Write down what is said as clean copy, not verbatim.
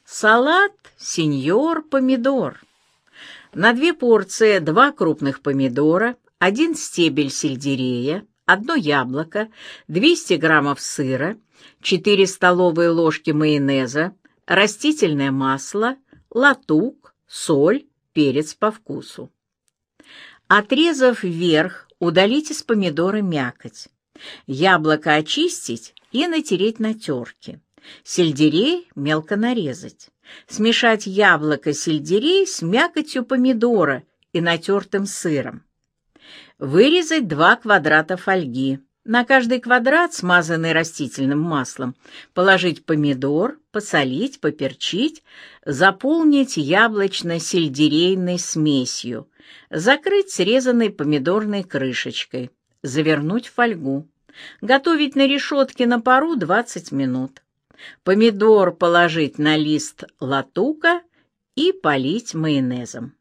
Салат сеньор помидор. На 2 порции 2 крупных помидора, 1 стебель сельдерея, 1 яблоко, 200 граммов сыра, 4 столовые ложки майонеза, растительное масло, латук, соль, перец по вкусу. Отрезав вверх, удалить из помидора мякоть. Яблоко очистить и натереть на терке. Сельдерей мелко нарезать. Смешать яблоко-сельдерей с мякотью помидора и натертым сыром. Вырезать 2 квадрата фольги. На каждый квадрат, смазанный растительным маслом, положить помидор, посолить, поперчить, заполнить яблочно-сельдерейной смесью, закрыть срезанной помидорной крышечкой, завернуть в фольгу. Готовить на решетке на пару 20 минут. Помидор положить на лист латука и полить майонезом.